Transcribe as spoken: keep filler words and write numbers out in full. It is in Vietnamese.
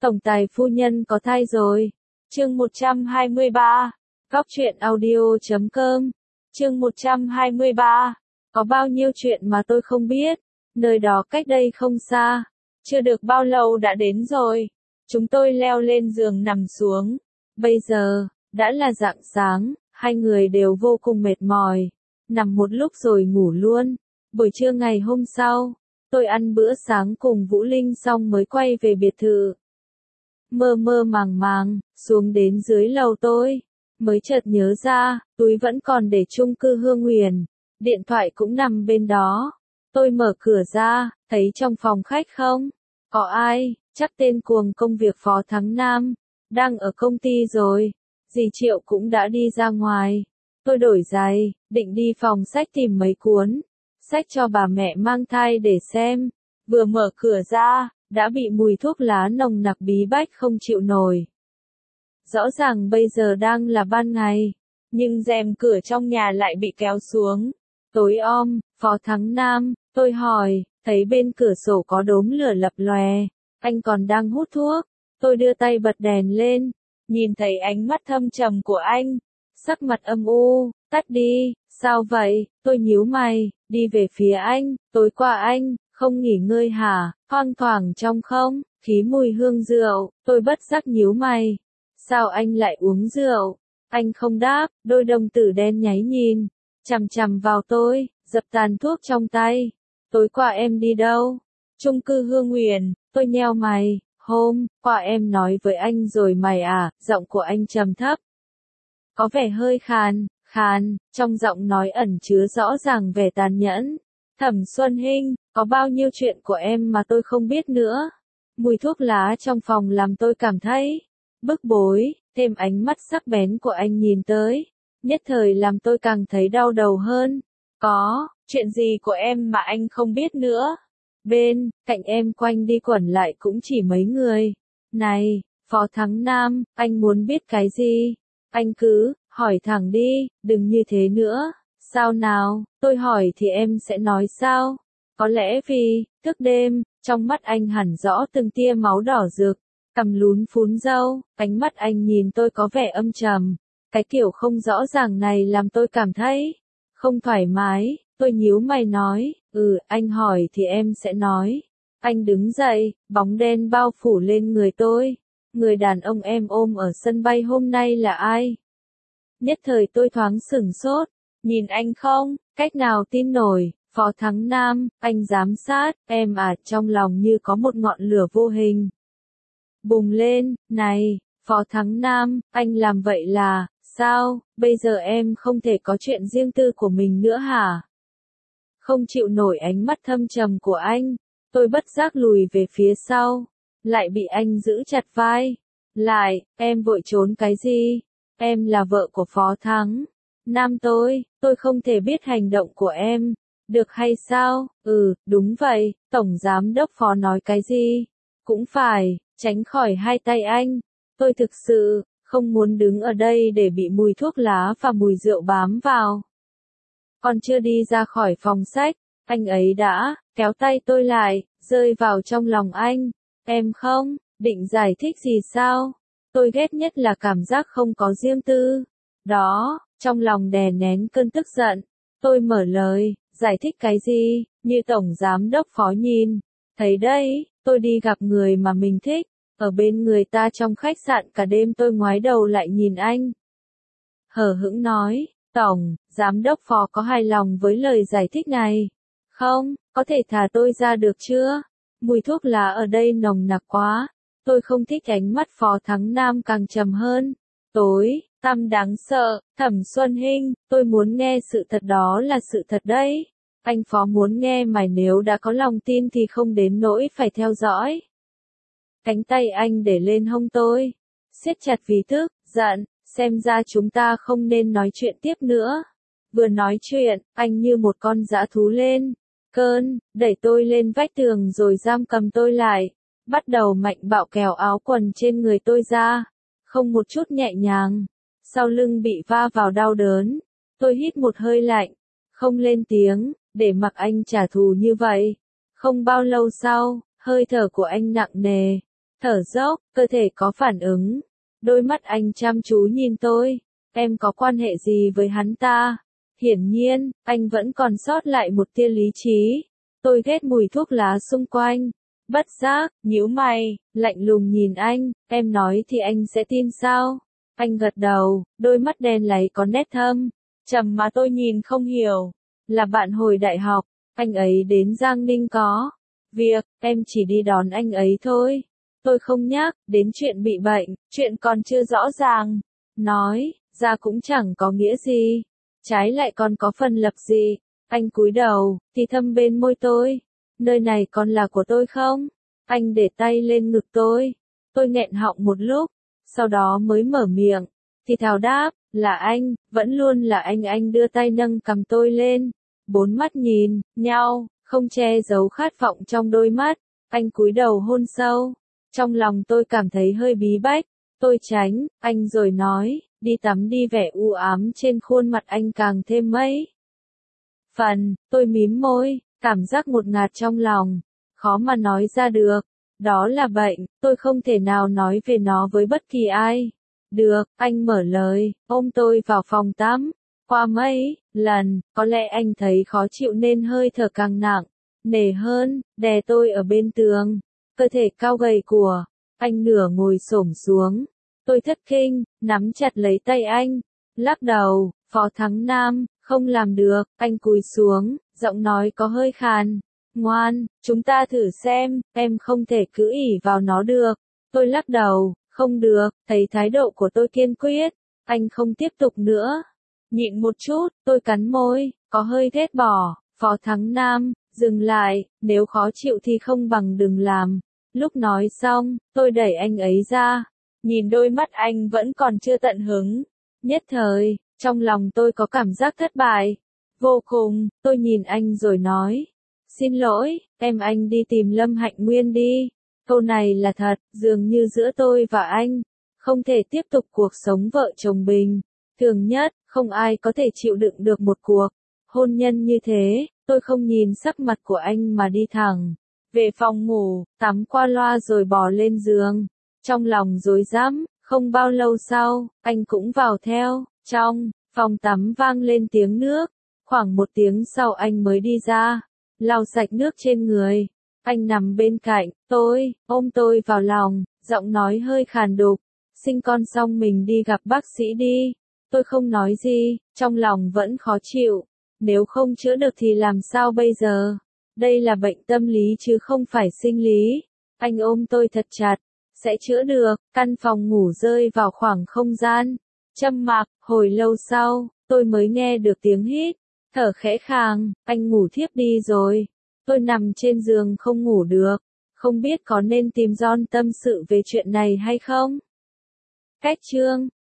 Tổng tài phu nhân có thai rồi. Chương một trăm hai mươi ba. Góc truyện audio chấm com. Chương một trăm hai mươi ba. Có bao nhiêu chuyện mà tôi không biết. Nơi đó cách đây không xa. Chưa được bao lâu đã đến rồi. Chúng tôi leo lên giường nằm xuống. Bây giờ, đã là rạng sáng, hai người đều vô cùng mệt mỏi. Nằm một lúc rồi ngủ luôn. Buổi trưa ngày hôm sau, tôi ăn bữa sáng cùng Vũ Linh xong mới quay về biệt thự. Mơ mơ màng màng, xuống đến dưới lầu tôi, mới chợt nhớ ra, túi vẫn còn để chung cư Hương Huyền, điện thoại cũng nằm bên đó. Tôi mở cửa ra, thấy trong phòng khách không có ai, chắc tên cuồng công việc Phó Thắng Nam, đang ở công ty rồi. Dì Triệu cũng đã đi ra ngoài. Tôi đổi giày, định đi phòng sách tìm mấy cuốn sách cho bà mẹ mang thai để xem. Vừa mở cửa ra, đã bị mùi thuốc lá nồng nặc bí bách không chịu nổi. Rõ ràng bây giờ đang là ban ngày, nhưng rèm cửa trong nhà lại bị kéo xuống. Tối om, Phó Thắng Nam, tôi hỏi, thấy bên cửa sổ có đốm lửa lập lòe, anh còn đang hút thuốc. Tôi đưa tay bật đèn lên, nhìn thấy ánh mắt thâm trầm của anh, sắc mặt âm u. Tắt đi. Sao vậy? Tôi nhíu mày, đi về phía anh. Tối qua anh không nghỉ ngơi hả? Thoang thoảng trong không khí mùi hương rượu. Tôi bất giác nhíu mày. Sao anh lại uống rượu? Anh không đáp, đôi đồng tử đen nháy nhìn chằm chằm vào tôi, dập tàn thuốc trong tay. Tối qua em đi đâu? Chung cư Hương Huyền. Tôi nheo mày. Hôm qua em nói với anh rồi mày à? Giọng của anh trầm thấp, có vẻ hơi khàn, khàn, trong giọng nói ẩn chứa rõ ràng vẻ tàn nhẫn. Thẩm Xuân Hinh, có bao nhiêu chuyện của em mà tôi không biết nữa. Mùi thuốc lá trong phòng làm tôi cảm thấy bức bối, thêm ánh mắt sắc bén của anh nhìn tới, nhất thời làm tôi càng thấy đau đầu hơn. Có, chuyện gì của em mà anh không biết nữa? Bên cạnh em quanh đi quẩn lại cũng chỉ mấy người. Này, Phó Thắng Nam, anh muốn biết cái gì? Anh cứ hỏi thẳng đi, đừng như thế nữa. Sao nào? Tôi hỏi thì em sẽ nói sao? Có lẽ vì thức đêm, trong mắt anh hẳn rõ từng tia máu đỏ rực, cằm lún phún râu, ánh mắt anh nhìn tôi có vẻ âm trầm. Cái kiểu không rõ ràng này làm tôi cảm thấy không thoải mái. Tôi nhíu mày nói, ừ, anh hỏi thì em sẽ nói. Anh đứng dậy, bóng đen bao phủ lên người tôi. Người đàn ông em ôm ở sân bay hôm nay là ai? Nhất thời tôi thoáng sửng sốt, nhìn anh không cách nào tin nổi. Phó Thắng Nam, anh giám sát em à? Trong lòng như có một ngọn lửa vô hình bùng lên. Này, Phó Thắng Nam, anh làm vậy là sao? Bây giờ em không thể có chuyện riêng tư của mình nữa hả? Không chịu nổi ánh mắt thâm trầm của anh, tôi bất giác lùi về phía sau, lại bị anh giữ chặt vai. Lại, em vội trốn cái gì? Em là vợ của Phó Thắng Nam tôi, tôi không thể biết hành động của em, được hay sao? Ừ, đúng vậy, Tổng Giám đốc Phó nói cái gì? Cũng phải, tránh khỏi hai tay anh. Tôi thực sự không muốn đứng ở đây để bị mùi thuốc lá và mùi rượu bám vào. Còn chưa đi ra khỏi phòng sách, anh ấy đã kéo tay tôi lại, rơi vào trong lòng anh. Em không định giải thích gì sao? Tôi ghét nhất là cảm giác không có riêng tư. Đó, trong lòng đè nén cơn tức giận. Tôi mở lời, giải thích cái gì? Như Tổng Giám đốc Phó nhìn thấy đấy, tôi đi gặp người mà mình thích, ở bên người ta trong khách sạn cả đêm. Tôi ngoái đầu lại nhìn anh, hờ hững nói, Tổng Giám đốc Phó có hài lòng với lời giải thích này không? Có thể thả tôi ra được chưa? Mùi thuốc lá ở đây nồng nặc quá. Tôi không thích. Ánh mắt Phó Thắng Nam càng trầm hơn, tối tăm đáng sợ. Thẩm Xuân Hinh, tôi muốn nghe sự thật, đó là sự thật đấy. Anh Phó muốn nghe mày, nếu đã có lòng tin thì không đến nỗi phải theo dõi. Cánh tay anh để lên hông tôi, siết chặt vì tức giận. Xem ra chúng ta không nên nói chuyện tiếp nữa. Vừa nói chuyện, anh như một con dã thú lên cơn, đẩy tôi lên vách tường rồi giam cầm tôi lại, bắt đầu mạnh bạo kéo áo quần trên người tôi ra, không một chút nhẹ nhàng. Sau lưng bị va vào đau đớn, tôi hít một hơi lạnh, không lên tiếng, để mặc anh trả thù như vậy. Không bao lâu sau, hơi thở của anh nặng nề, thở dốc, cơ thể có phản ứng. Đôi mắt anh chăm chú nhìn tôi. Em có quan hệ gì với hắn ta? Hiển nhiên, anh vẫn còn sót lại một tia lý trí. Tôi ghét mùi thuốc lá xung quanh. Bất giác, nhíu mày, lạnh lùng nhìn anh, em nói thì anh sẽ tin sao? Anh gật đầu, đôi mắt đen láy có nét thâm, trầm mà tôi nhìn không hiểu. Là bạn hồi đại học, anh ấy đến Giang Ninh có việc, em chỉ đi đón anh ấy thôi. Tôi không nhắc đến chuyện bị bệnh, chuyện còn chưa rõ ràng. Nói ra cũng chẳng có nghĩa gì, trái lại còn có phần lập dị. Anh cúi đầu, thì thầm bên môi tôi. Nơi này còn là của tôi không? Anh để tay lên ngực tôi. Tôi nghẹn họng một lúc, sau đó mới mở miệng. Thì thào đáp, là anh, vẫn luôn là anh. Anh đưa tay nâng cầm tôi lên. Bốn mắt nhìn nhau, không che giấu khát vọng trong đôi mắt. Anh cúi đầu hôn sâu. Trong lòng tôi cảm thấy hơi bí bách. Tôi tránh, anh rồi nói, đi tắm đi. Vẻ u ám trên khuôn mặt anh càng thêm mấy phần. Tôi mím môi, cảm giác ngột ngạt trong lòng, khó mà nói ra được. Đó là bệnh, tôi không thể nào nói về nó với bất kỳ ai. Được, anh mở lời, ôm tôi vào phòng tắm. Qua mấy lần, có lẽ anh thấy khó chịu nên hơi thở càng nặng nề hơn, đè tôi ở bên tường. Cơ thể cao gầy của anh nửa ngồi xổm xuống. Tôi thất kinh, nắm chặt lấy tay anh, lắc đầu. Phó Thắng Nam, không làm được. Anh cúi xuống, giọng nói có hơi khàn. Ngoan, chúng ta thử xem, em không thể cứ ỷ vào nó được. Tôi lắc đầu, không được. Thấy thái độ của tôi kiên quyết, anh không tiếp tục nữa. Nhịn một chút, tôi cắn môi, có hơi ghét bỏ. Phó Thắng Nam, dừng lại, nếu khó chịu thì không bằng đừng làm. Lúc nói xong, tôi đẩy anh ấy ra. Nhìn đôi mắt anh vẫn còn chưa tận hứng. Nhất thời, trong lòng tôi có cảm giác thất bại. Vô cùng, tôi nhìn anh rồi nói. Xin lỗi, em. Anh đi tìm Lâm Hạnh Nguyên đi. Câu này là thật, dường như giữa tôi và anh không thể tiếp tục cuộc sống vợ chồng bình thường nhất. Không ai có thể chịu đựng được một cuộc hôn nhân như thế. Tôi không nhìn sắc mặt của anh mà đi thẳng về phòng ngủ, tắm qua loa rồi bò lên giường. Trong lòng rối rắm, không bao lâu sau, anh cũng vào theo. Trong phòng tắm vang lên tiếng nước. Khoảng một tiếng sau anh mới đi ra, lau sạch nước trên người. Anh nằm bên cạnh tôi, ôm tôi vào lòng, giọng nói hơi khàn đục. Sinh con xong mình đi gặp bác sĩ đi. Tôi không nói gì, trong lòng vẫn khó chịu. Nếu không chữa được thì làm sao bây giờ? Đây là bệnh tâm lý chứ không phải sinh lý. Anh ôm tôi thật chặt. Sẽ chữa được. Căn phòng ngủ rơi vào khoảng không gian trầm mặc. Hồi lâu sau, tôi mới nghe được tiếng hít thở khẽ khàng. Anh ngủ thiếp đi rồi. Tôi nằm trên giường không ngủ được. Không biết có nên tìm John tâm sự về chuyện này hay không? Cách chương